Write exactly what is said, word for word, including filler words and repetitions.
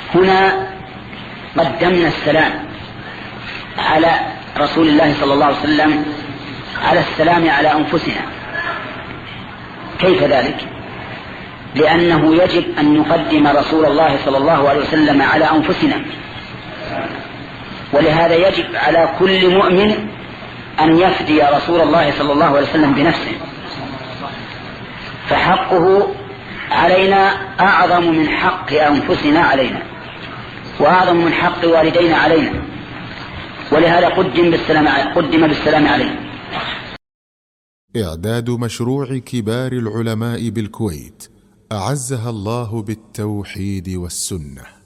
هنا قدمنا السلام على رسول الله صلى الله عليه وسلم على السلام على أنفسنا. كيف ذلك؟ لأنه يجب أن نقدم رسول الله صلى الله عليه وسلم على أنفسنا، ولهذا يجب على كل مؤمن أن يفدي رسول الله صلى الله عليه وسلم بنفسه، فحقه علينا أعظم من حق أنفسنا علينا، وأعظم من حق والدينا علينا، ولهذا قدم بالسلام قدم بالسلام عليه. إعداد مشروع كبار العلماء بالكويت أعزها الله بالتوحيد والسنة.